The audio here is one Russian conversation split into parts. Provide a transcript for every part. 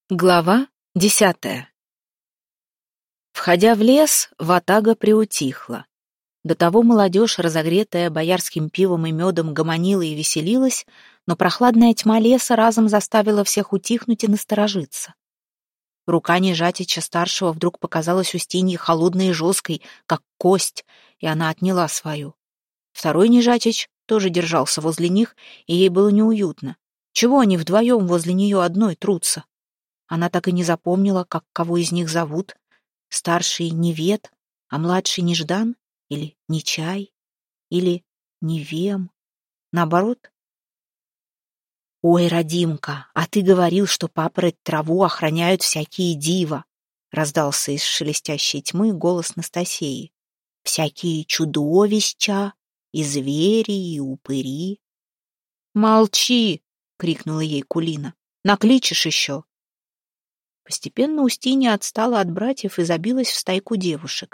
Глава 10. Входя в лес, ватага приутихла. До того молодежь, разогретая боярским пивом и медом, гомонила и веселилась, но прохладная тьма леса разом заставила всех утихнуть и насторожиться. Рука Нежатича-старшего вдруг показалась Устинье холодной и жесткой, как кость, и она отняла свою. Второй Нежатич тоже держался возле них, и ей было неуютно. Чего они вдвоем возле нее одной трутся? Она так и не запомнила, как кого из них зовут. Старший Невет, а младший Неждан? Или Нечай? Или Невем? Наоборот? «Ой, Радимка, а ты говорил, что папороть траву охраняют всякие дива!» Раздался из шелестящей тьмы голос Настасеи. «Всякие чудовища, и звери, и упыри!» «Молчи!» — крикнула ей Кулина. «Накличешь еще!» Постепенно Устинья отстала от братьев и забилась в стайку девушек.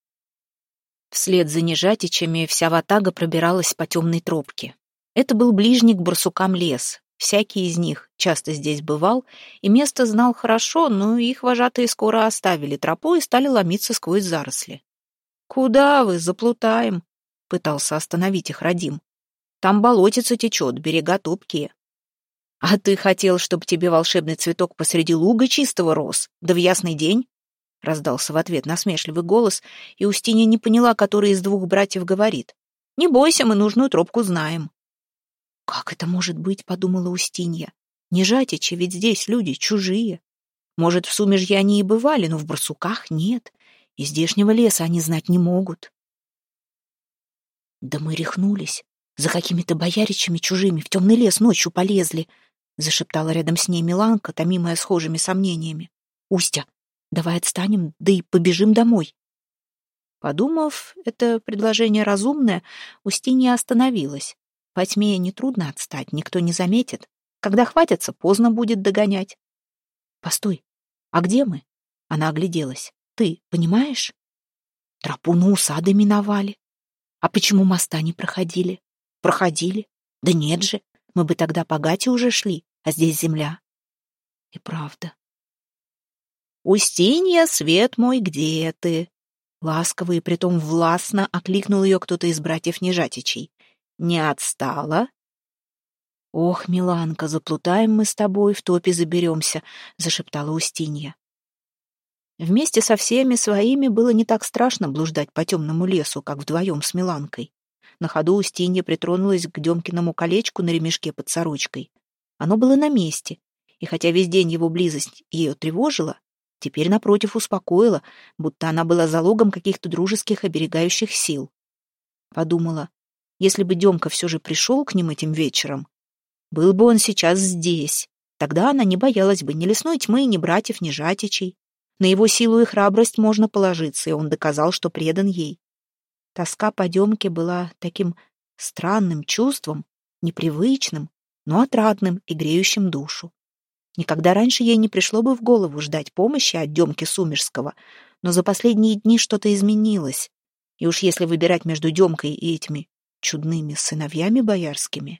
Вслед за Нежатичами вся ватага пробиралась по темной тропке. Это был ближний к барсукам лес. Всякий из них часто здесь бывал, и место знал хорошо, но их вожатые скоро оставили тропу и стали ломиться сквозь заросли. «Куда вы? Заплутаем!» — пытался остановить их Радим. «Там болотица течет, берега топкие». «А ты хотел, чтобы тебе волшебный цветок посреди луга чистого рос? Да в ясный день?» Раздался в ответ насмешливый голос, и Устинья не поняла, который из двух братьев говорит. «Не бойся, мы нужную тропку знаем». «Как это может быть?» — подумала Устинья. «Нежатичи, ведь здесь люди чужие. Может, в Сумежье они и бывали, но в Барсуках нет, и здешнего леса они знать не могут». «Да мы рехнулись. За какими-то бояричами чужими в темный лес ночью полезли», — зашептала рядом с ней Миланка, томимая схожими сомнениями. «Устя, давай отстанем, да и побежим домой». Подумав, это предложение разумное, Устинья остановилась. По тьме нетрудно отстать, никто не заметит. Когда хватятся, поздно будет догонять. «Постой, а где мы?» Она огляделась. «Ты понимаешь? Тропу на усады миновали. А почему моста не проходили?» «Проходили. Да нет же, мы бы тогда по Гате уже шли, а здесь земля». И правда. «Устинья, свет мой, где ты?» Ласково и притом властно окликнул ее кто-то из братьев Нежатичей. «Не отстала?» «Ох, Миланка, заплутаем мы с тобой, в топе заберемся», — зашептала Устинья. Вместе со всеми своими было не так страшно блуждать по темному лесу, как вдвоем с Миланкой. На ходу Устинья притронулась к Демкиному колечку на ремешке под сорочкой. Оно было на месте, и хотя весь день его близость ее тревожила, теперь, напротив, успокоила, будто она была залогом каких-то дружеских оберегающих сил. Подумала, если бы Демка все же пришел к ним этим вечером, был бы он сейчас здесь, тогда она не боялась бы ни лесной тьмы, ни братьев, ни Жатичей. На его силу и храбрость можно положиться, и он доказал, что предан ей. Тоска по Демке была таким странным чувством, непривычным, но отрадным и греющим душу. Никогда раньше ей не пришло бы в голову ждать помощи от Демки Сумежского, но за последние дни что-то изменилось, и уж если выбирать между Демкой и этими чудными сыновьями боярскими.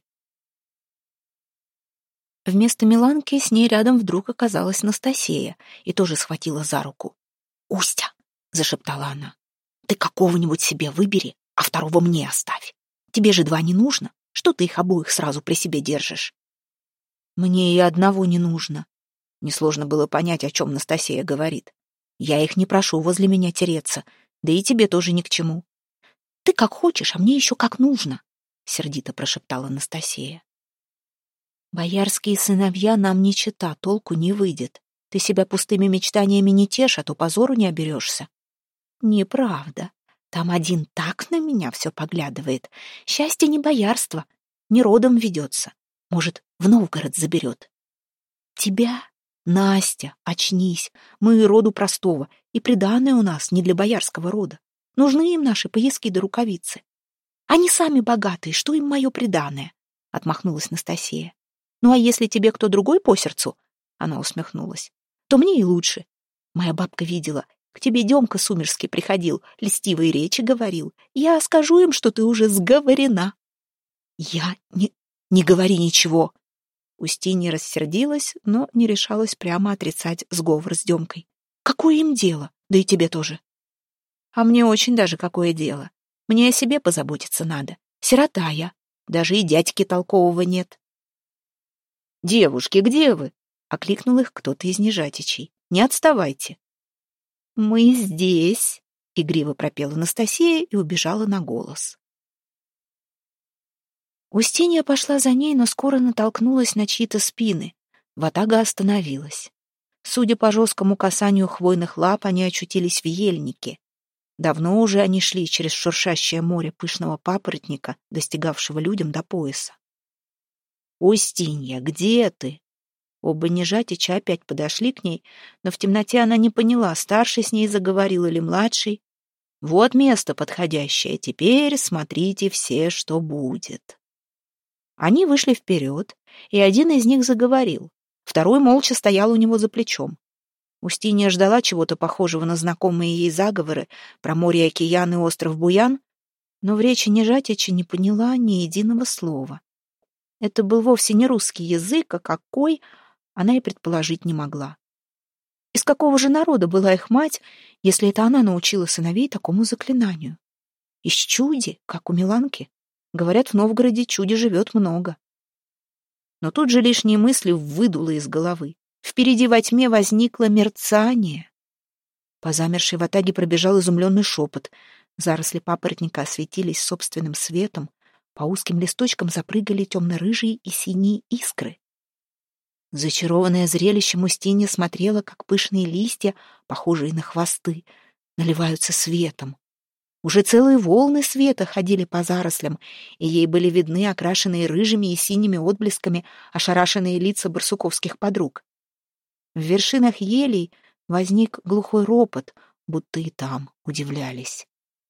Вместо Миланки с ней рядом вдруг оказалась Настасея и тоже схватила за руку. «Устя!» — зашептала она. «Ты какого-нибудь себе выбери, а второго мне оставь. Тебе же два не нужно. Что ты их обоих сразу при себе держишь?» «Мне и одного не нужно». Несложно было понять, о чем Настасея говорит. «Я их не прошу возле меня тереться, да и тебе тоже ни к чему». «Ты как хочешь, а мне еще как нужно», — сердито прошептала Настасея. «Боярские сыновья нам не чета, толку не выйдет. Ты себя пустыми мечтаниями не тешь, а то позору не оберешься». «Неправда. Там один так на меня все поглядывает. Счастье не боярство, не родом ведется. Может, в Новгород заберет». «Тебя? Настя, очнись. Мы роду простого, и приданое у нас не для боярского рода. Нужны им наши пояски да рукавицы. Они сами богатые, что им мое приданое?» — отмахнулась Настасея. «Ну а если тебе кто другой по сердцу?» — она усмехнулась. «То мне и лучше. Моя бабка видела, к тебе Демка Сумерский приходил, льстивые речи говорил. Я скажу им, что ты уже сговорена». «Я не говори ничего». Устинья рассердилась, но не решалась прямо отрицать сговор с Демкой. «Какое им дело? Да и тебе тоже». «А мне очень даже какое дело. Мне о себе позаботиться надо. Сирота я. Даже и дядьки толкового нет». «Девушки, где вы?» — окликнул их кто-то из Нежатичей. «Не отставайте». «Мы здесь», — игриво пропела Анастасия и убежала на голос. Устинья пошла за ней, но скоро натолкнулась на чьи-то спины. Ватага остановилась. Судя по жесткому касанию хвойных лап, они очутились в ельнике. Давно уже они шли через шуршащее море пышного папоротника, достигавшего людям до пояса. «Устинья, где ты?» Оба Нежатича опять подошли к ней, но в темноте она не поняла, старший с ней заговорил или младший. «Вот место подходящее, теперь смотрите все, что будет». Они вышли вперед, и один из них заговорил, второй молча стоял у него за плечом. Устинья ждала чего-то похожего на знакомые ей заговоры про море, океан и остров Буян, но в речи Нежатича не поняла ни единого слова. Это был вовсе не русский язык, а какой, она и предположить не могла. Из какого же народа была их мать, если это она научила сыновей такому заклинанию? Из чуди, как у Миланки. Говорят, в Новгороде чуди живет много. Но тут же лишние мысли выдуло из головы. Впереди во тьме возникло мерцание. По замершей ватаге пробежал изумленный шепот. Заросли папоротника осветились собственным светом. По узким листочкам запрыгали темно-рыжие и синие искры. Зачарованная зрелищем, Устинья смотрела, как пышные листья, похожие на хвосты, наливаются светом. Уже целые волны света ходили по зарослям, и ей были видны окрашенные рыжими и синими отблесками ошарашенные лица барсуковских подруг. В вершинах елей возник глухой ропот, будто и там удивлялись.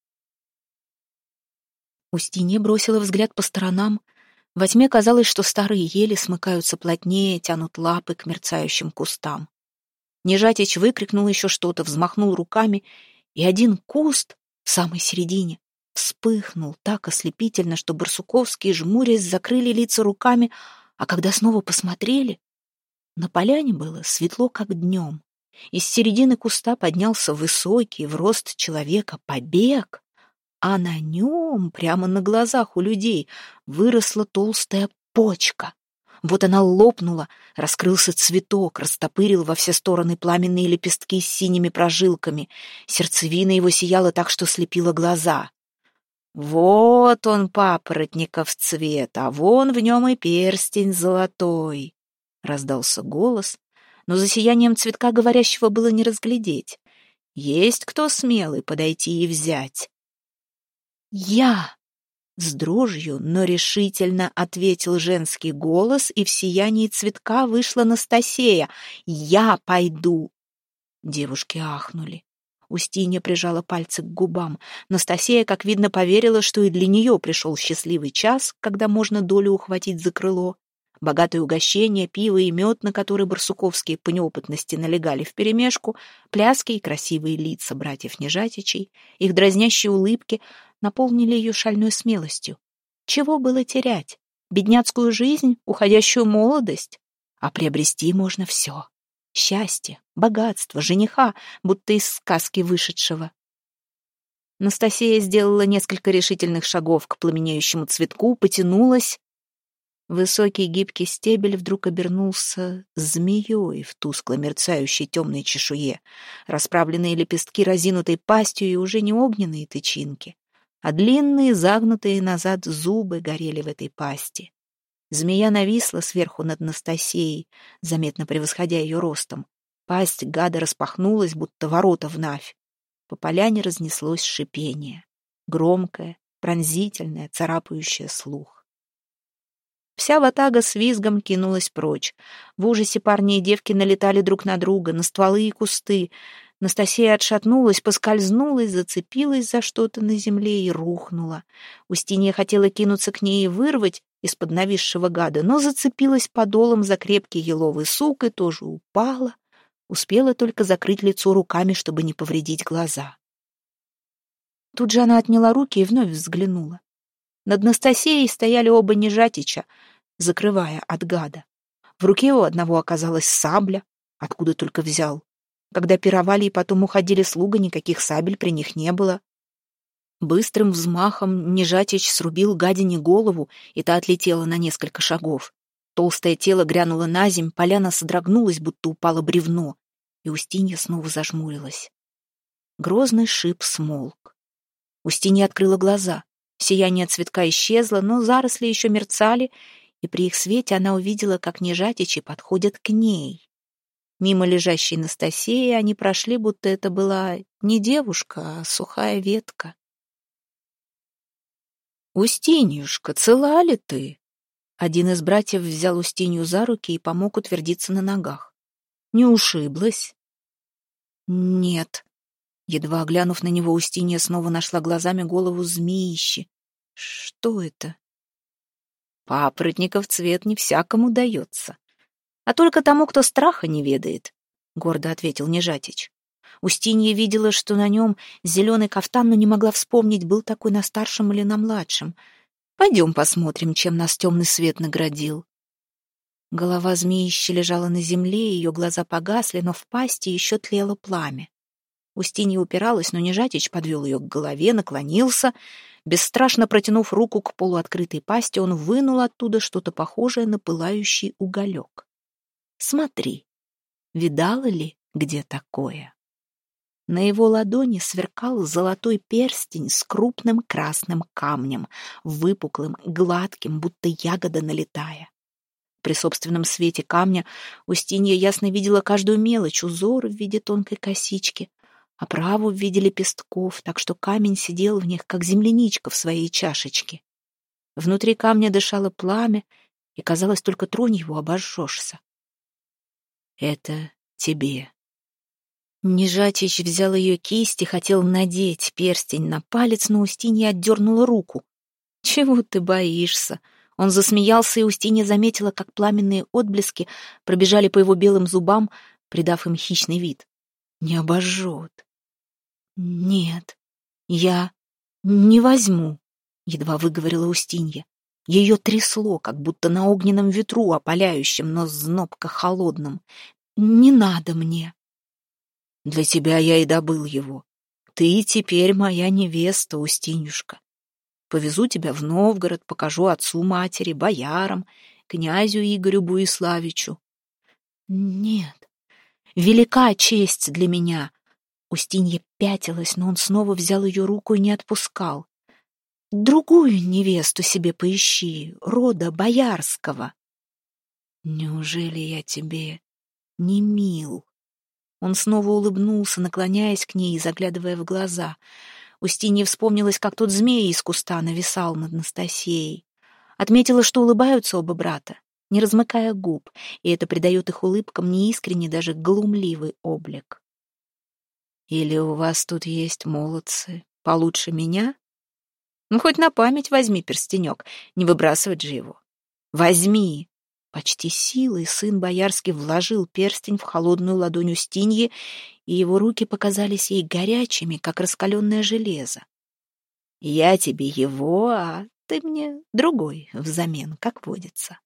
Устинья бросила взгляд по сторонам. Во тьме казалось, что старые ели смыкаются плотнее, тянут лапы к мерцающим кустам. Нежатич выкрикнул еще что-то, взмахнул руками, и один куст в самой середине вспыхнул так ослепительно, что барсуковские, жмурясь, закрыли лица руками, а когда снова посмотрели, на поляне было светло, как днем. Из середины куста поднялся высокий, в рост человека, побег, а на нем, прямо на глазах у людей, выросла толстая почка. Вот она лопнула, раскрылся цветок, растопырил во все стороны пламенные лепестки с синими прожилками. Сердцевина его сияла так, что слепила глаза. «Вот он, папоротников цвет, а вон в нем и перстень золотой!» Раздался голос, но за сиянием цветка говорящего было не разглядеть. «Есть кто смелый подойти и взять?» «Я!» — с дрожью, но решительно ответил женский голос, и в сиянии цветка вышла Настасея. «Я пойду!» Девушки ахнули. Устинья прижала пальцы к губам. Настасея, как видно, поверила, что и для нее пришел счастливый час, когда можно долю ухватить за крыло. Богатые угощения, пиво и мед, на которые барсуковские по неопытности налегали вперемешку, пляски и красивые лица братьев Нежатичей, их дразнящие улыбки наполнили ее шальной смелостью. Чего было терять? Бедняцкую жизнь, уходящую молодость? А приобрести можно все. Счастье, богатство, жениха, будто из сказки вышедшего. Настасея сделала несколько решительных шагов к пламенеющему цветку, потянулась. Высокий гибкий стебель вдруг обернулся змеей в тускло мерцающей темной чешуе, расправленные лепестки разинутой пастью и уже не огненные тычинки, а длинные, загнутые назад зубы горели в этой пасти. Змея нависла сверху над Настасией, заметно превосходя ее ростом. Пасть гада распахнулась, будто ворота в Навь. По поляне разнеслось шипение, громкое, пронзительное, царапающее слух. Вся ватага с визгом кинулась прочь. В ужасе парни и девки налетали друг на друга, на стволы и кусты. Настасья отшатнулась, поскользнулась, зацепилась за что-то на земле и рухнула. Устинья хотела кинуться к ней и вырвать из-под нависшего гада, но зацепилась подолом за крепкий еловый сук и тоже упала. Успела только закрыть лицо руками, чтобы не повредить глаза. Тут же она отняла руки и вновь взглянула. Над Настасией стояли оба Нежатича, закрывая от гада. В руке у одного оказалась сабля, откуда только взял. Когда пировали и потом уходили слуги, никаких сабель при них не было. Быстрым взмахом Нежатич срубил гадине голову, и та отлетела на несколько шагов. Толстое тело грянуло наземь, поляна содрогнулась, будто упало бревно, и Устинья снова зажмурилась. Грозный шип смолк. Устинья открыла глаза. Сияние цветка исчезло, но заросли еще мерцали, и при их свете она увидела, как Нежатичи подходят к ней. Мимо лежащей Настасии они прошли, будто это была не девушка, а сухая ветка. «Устиньюшка, цела ли ты?» Один из братьев взял Устинью за руки и помог утвердиться на ногах. «Не ушиблась?» «Нет». Едва глянув на него, Устинья снова нашла глазами голову змеищи. «Что это?» «Папоротников цвет не всякому дается, а только тому, кто страха не ведает», — гордо ответил Нежатич. Устинья видела, что на нем зеленый кафтан, но не могла вспомнить, был такой на старшем или на младшем. «Пойдем посмотрим, чем нас темный свет наградил». Голова змеищи лежала на земле, ее глаза погасли, но в пасти еще тлело пламя. Устинья упиралась, но Нежатич подвел ее к голове, наклонился. Бесстрашно протянув руку к полуоткрытой пасти, он вынул оттуда что-то похожее на пылающий уголек. «Смотри, видала ли, где такое?» На его ладони сверкал золотой перстень с крупным красным камнем, выпуклым, гладким, будто ягода налетая. При собственном свете камня Устинья ясно видела каждую мелочь, узор в виде тонкой косички, оправу в виде лепестков, так что камень сидел в них, как земляничка в своей чашечке. Внутри камня дышало пламя, и, казалось, только тронь его, обожжешься. «Это тебе». Нежатич взял ее кисть и хотел надеть перстень на палец, но Устинья отдернула руку. «Чего ты боишься?» Он засмеялся, и Устинья заметила, как пламенные отблески пробежали по его белым зубам, придав им хищный вид. «Не обожжет». «Нет, я не возьму», — едва выговорила Устинья. Ее трясло, как будто на огненном ветру, опаляющем, но знобко холодном. «Не надо мне». «Для тебя я и добыл его. Ты теперь моя невеста, Устинюшка. Повезу тебя в Новгород, покажу отцу матери, боярам, князю Игорю Буиславичу». «Нет, велика честь для меня». Устинья пятилась, но он снова взял ее руку и не отпускал. «Другую невесту себе поищи, рода боярского». «Неужели я тебе не мил?» Он снова улыбнулся, наклоняясь к ней и заглядывая в глаза. Устинье вспомнилось, как тот змей из куста нависал над Настасьей. Отметила, что улыбаются оба брата, не размыкая губ, и это придает их улыбкам неискренний, даже глумливый облик. «Или у вас тут есть молодцы получше меня? Ну, хоть на память возьми перстенек, не выбрасывать же его. Возьми!» Почти силой сын боярский вложил перстень в холодную ладонь Устиньи, и его руки показались ей горячими, как раскаленное железо. «Я тебе его, а ты мне другой взамен, как водится».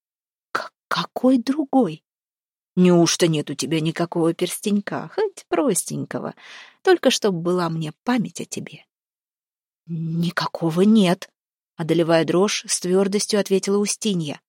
«Какой другой? Неужто нет у тебя никакого перстенька, хоть простенького, только чтобы была мне память о тебе?» «Никакого нет», — одолевая дрожь, с твердостью ответила Устинья.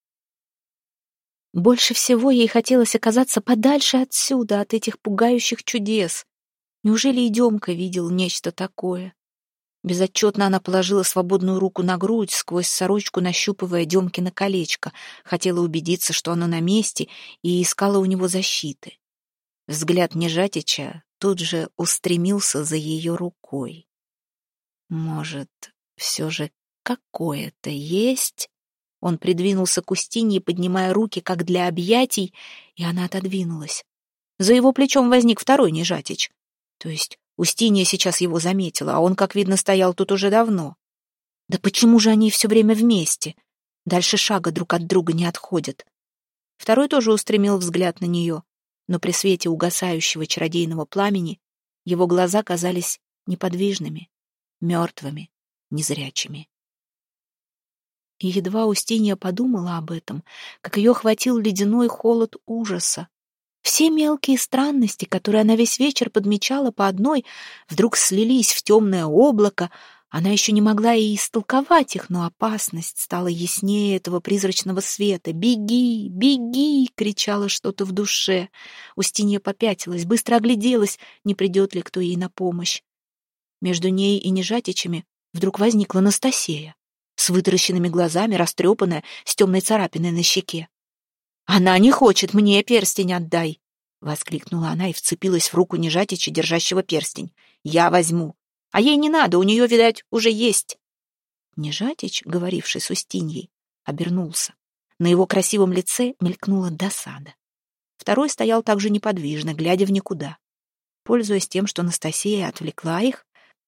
Больше всего ей хотелось оказаться подальше отсюда, от этих пугающих чудес. Неужели и Демка видел нечто такое? Безотчетно она положила свободную руку на грудь, сквозь сорочку нащупывая Демкино колечко, хотела убедиться, что оно на месте, и искала у него защиты. Взгляд Нежатича тут же устремился за ее рукой. Может, все же какое-то есть? Он придвинулся к Устинье, поднимая руки, как для объятий, и она отодвинулась. За его плечом возник второй Нежатич. То есть Устинья сейчас его заметила, а он, как видно, стоял тут уже давно. Да почему же они все время вместе? Дальше шага друг от друга не отходят. Второй тоже устремил взгляд на нее, но при свете угасающего чародейного пламени его глаза казались неподвижными, мертвыми, незрячими. И едва Устинья подумала об этом, как ее охватил ледяной холод ужаса. Все мелкие странности, которые она весь вечер подмечала по одной, вдруг слились в темное облако. Она еще не могла и истолковать их, но опасность стала яснее этого призрачного света. «Беги! Беги!» — кричало что-то в душе. Устинья попятилась, быстро огляделась, не придет ли кто ей на помощь. Между ней и Нежатичами вдруг возникла Настасея, с вытаращенными глазами, растрепанная, с темной царапиной на щеке. «Она не хочет, мне перстень отдай!» — воскликнула она и вцепилась в руку Нежатича, держащего перстень. «Я возьму. А ей не надо, у нее, видать, уже есть». Нежатич, говоривший с Устиньей, обернулся. На его красивом лице мелькнула досада. Второй стоял также неподвижно, глядя в никуда. Пользуясь тем, что Настасея отвлекла их,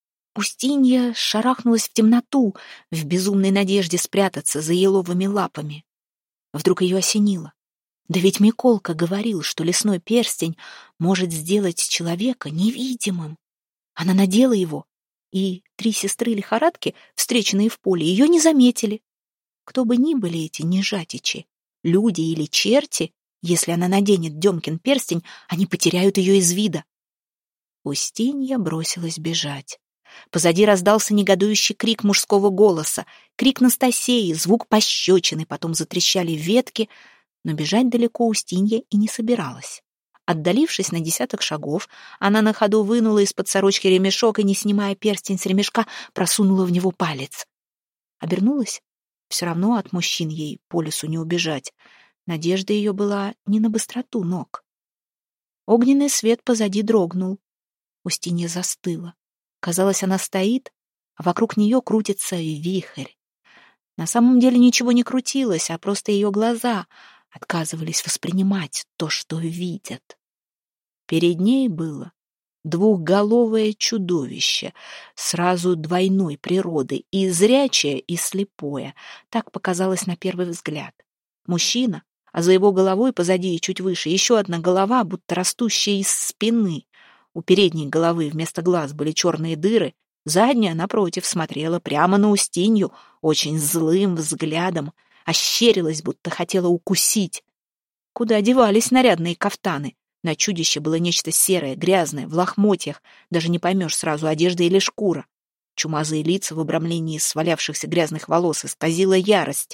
Устинья шарахнулась в темноту, в безумной надежде спрятаться за еловыми лапами. Вдруг ее осенило. Да ведь Миколка говорил, что лесной перстень может сделать человека невидимым. Она надела его, и 3 сестры-лихорадки, встреченные в поле, ее не заметили. Кто бы ни были эти Нежатичи, люди или черти, если она наденет Демкин перстень, они потеряют ее из вида. Устинья бросилась бежать. Позади раздался негодующий крик мужского голоса, крик Настасеи, звук пощечины, потом затрещали ветки, но бежать далеко Устинья и не собиралась. Отдалившись на 10 шагов, она на ходу вынула из-под сорочки ремешок и, не снимая перстень с ремешка, просунула в него палец. Обернулась. Все равно от мужчин ей по лесу не убежать. Надежда ее была не на быстроту ног. Огненный свет позади дрогнул. Устинья застыла. Казалось, она стоит, а вокруг нее крутится вихрь. На самом деле ничего не крутилось, а просто ее глаза отказывались воспринимать то, что видят. Перед ней было двухголовое чудовище, сразу двойной природы, и зрячее, и слепое. Так показалось на первый взгляд. Мужчина, а за его головой позади и чуть выше еще одна голова, будто растущая из спины. У передней головы вместо глаз были черные дыры, задняя, напротив, смотрела прямо на Устинью очень злым взглядом, ощерилась, будто хотела укусить. Куда девались нарядные кафтаны? На чудище было нечто серое, грязное, в лохмотьях, даже не поймешь сразу, одежда или шкура. Чумазые лица в обрамлении свалявшихся грязных волос исказила ярость.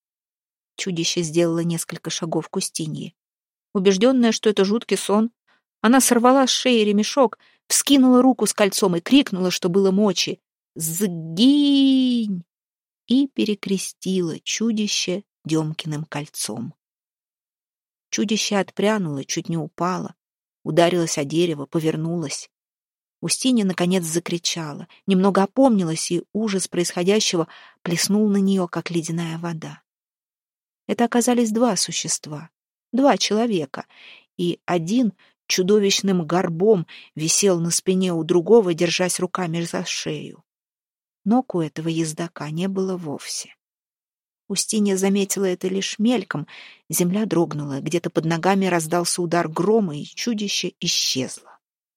Чудище сделало несколько шагов к Устинье. Убежденная, что это жуткий сон, она сорвала с шеи ремешок, вскинула руку с кольцом и крикнула, что было мочи: «Сгинь!» и перекрестила чудище Демкиным кольцом. Чудище отпрянуло, чуть не упало, ударилось о дерево, повернулось. Устинья, наконец, закричала, немного опомнилась, и ужас происходящего плеснул на нее, как ледяная вода. Это оказались 2 существа, 2 человека, и один чудовищным горбом висел на спине у другого, держась руками за шею. Ног у этого ездака не было вовсе. Устинья заметила это лишь мельком, земля дрогнула, где-то под ногами раздался удар грома, и чудище исчезло.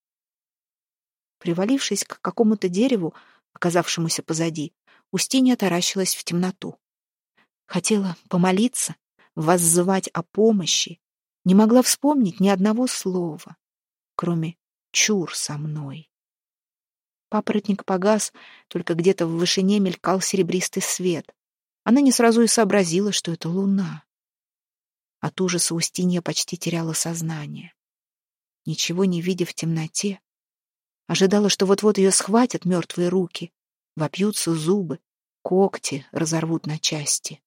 Привалившись к какому-то дереву, оказавшемуся позади, Устинья таращилась в темноту. Хотела помолиться, воззвать о помощи, не могла вспомнить ни одного слова, кроме «чур со мной». Папоротник погас, только где-то в вышине мелькал серебристый свет. Она не сразу и сообразила, что это луна. От ужаса Устинья почти теряла сознание. Ничего не видя в темноте, ожидала, что вот-вот ее схватят мертвые руки, вопьются зубы, когти разорвут на части.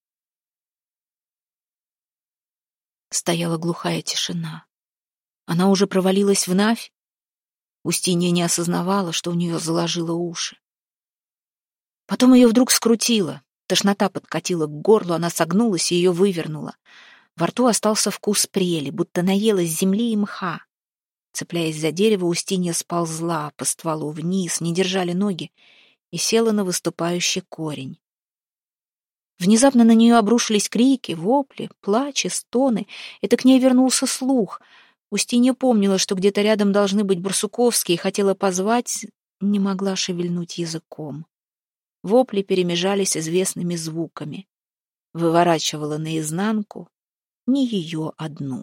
Стояла глухая тишина. Она уже провалилась в Навь. Устинья не осознавала, что у нее заложило уши. Потом ее вдруг скрутило. Тошнота подкатила к горлу, она согнулась и ее вывернула. Во рту остался вкус прели, будто наелась земли и мха. Цепляясь за дерево, Устинья сползла по стволу вниз, не держали ноги, и села на выступающий корень. Внезапно на нее обрушились крики, вопли, плач и стоны. Это к ней вернулся слух. Устинья помнила, что где-то рядом должны быть барсуковские, хотела позвать, не могла шевельнуть языком. Вопли перемежались известными звуками. выворачивало наизнанку не ее одну.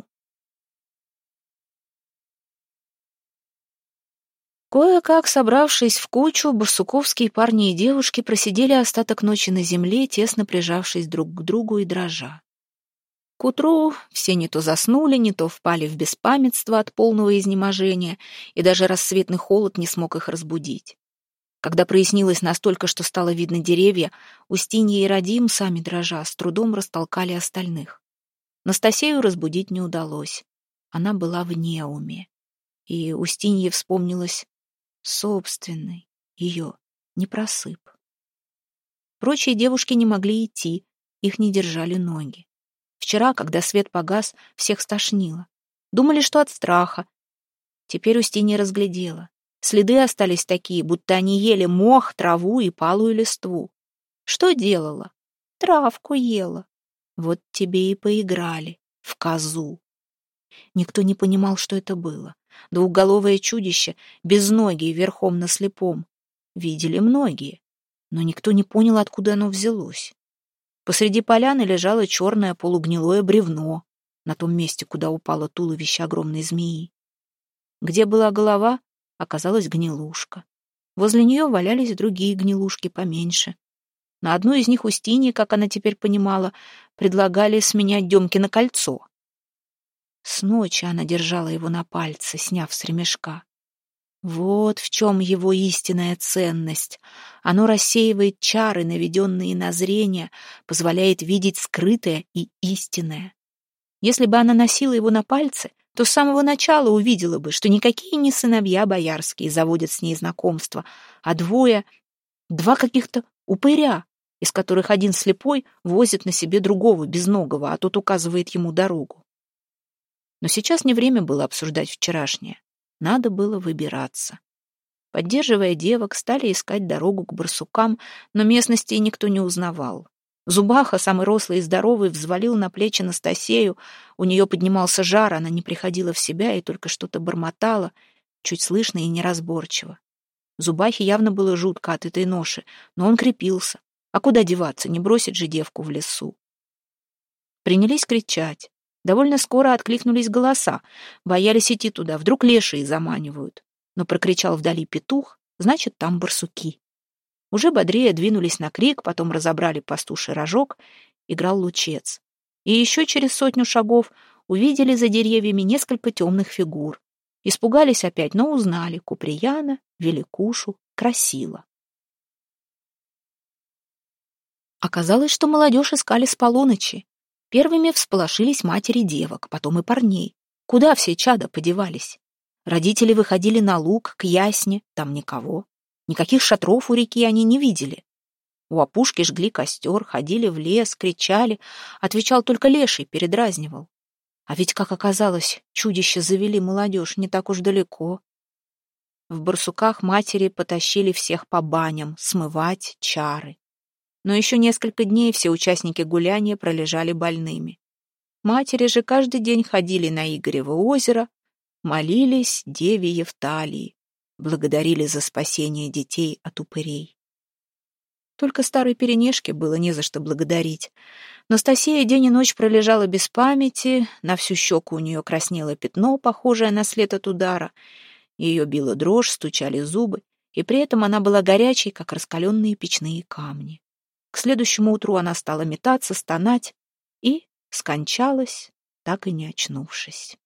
Кое-как, собравшись в кучу, барсуковские парни и девушки просидели остаток ночи на земле, тесно прижавшись друг к другу и дрожа. К утру все не то заснули, не то впали в беспамятство от полного изнеможения, и даже рассветный холод не смог их разбудить. Когда прояснилось настолько, что стало видно деревья, Устинья и Радим, сами дрожа, с трудом растолкали остальных. Настасею разбудить не удалось. Она была в неуме. И Устинье вспомнилось собственный, ее, непросып. Прочие девушки не могли идти, их не держали ноги. Вчера, когда свет погас, всех стошнило. Думали, что от страха. Теперь Устинья разглядела. Следы остались такие, будто они ели мох, траву и палую листву. Что делала? Травку ела. Вот тебе и поиграли в козу. Никто не понимал, что это было. Двухголовое чудище, безногие, верхом на слепом. Видели многие, но никто не понял, откуда оно взялось. Посреди поляны лежало черное полугнилое бревно на том месте, куда упало туловище огромной змеи. Где была голова, оказалась гнилушка. Возле нее валялись другие гнилушки поменьше. На одну из них Устинье, как она теперь понимала, предлагали сменять Демкино кольцо. С ночи она держала его на пальце, сняв с ремешка. Вот в чем его истинная ценность. Оно рассеивает чары, наведенные на зрение, позволяет видеть скрытое и истинное. Если бы она носила его на пальце, то с самого начала увидела бы, что никакие не сыновья боярские заводят с ней знакомство, а два каких-то упыря, из которых один слепой возит на себе другого безногого, а тот указывает ему дорогу. Но сейчас не время было обсуждать вчерашнее. Надо было выбираться. Поддерживая девок, стали искать дорогу к барсукам, но местности никто не узнавал. Зубаха, самый рослый и здоровый, взвалил на плечи Настасею. У нее поднимался жар, она не приходила в себя и только что-то бормотала, чуть слышно и неразборчиво. Зубахе явно было жутко от этой ноши, но он крепился. А куда деваться, не бросить же девку в лесу? Принялись кричать. Довольно скоро откликнулись голоса. Боялись идти туда, вдруг лешие заманивают. Но прокричал вдали петух, значит, там барсуки. Уже бодрее двинулись на крик, потом разобрали пастуший рожок, играл лучец. И еще через 100 шагов увидели за деревьями несколько темных фигур. Испугались опять, но узнали Куприяна, Великушу, Красила. Оказалось, что молодежь искали с полуночи. Первыми всполошились матери девок, потом и парней. Куда все чада подевались? Родители выходили на луг, к ясне, там никого. Никаких шатров у реки они не видели. У опушки жгли костер, ходили в лес, кричали. Отвечал только леший, передразнивал. А ведь, как оказалось, чудища завели молодежь не так уж далеко. В барсуках матери потащили всех по баням, смывать чары. Но еще несколько дней все участники гуляния пролежали больными. Матери же каждый день ходили на Игорево озеро, молились деве Евталии, благодарили за спасение детей от упырей. Только старой Перенешке было не за что благодарить. Настасья день и ночь пролежала без памяти, на всю щеку у нее краснело пятно, похожее на след от удара. Ее била дрожь, стучали зубы, и при этом она была горячей, как раскаленные печные камни. К следующему утру она стала метаться, стонать и скончалась, так и не очнувшись.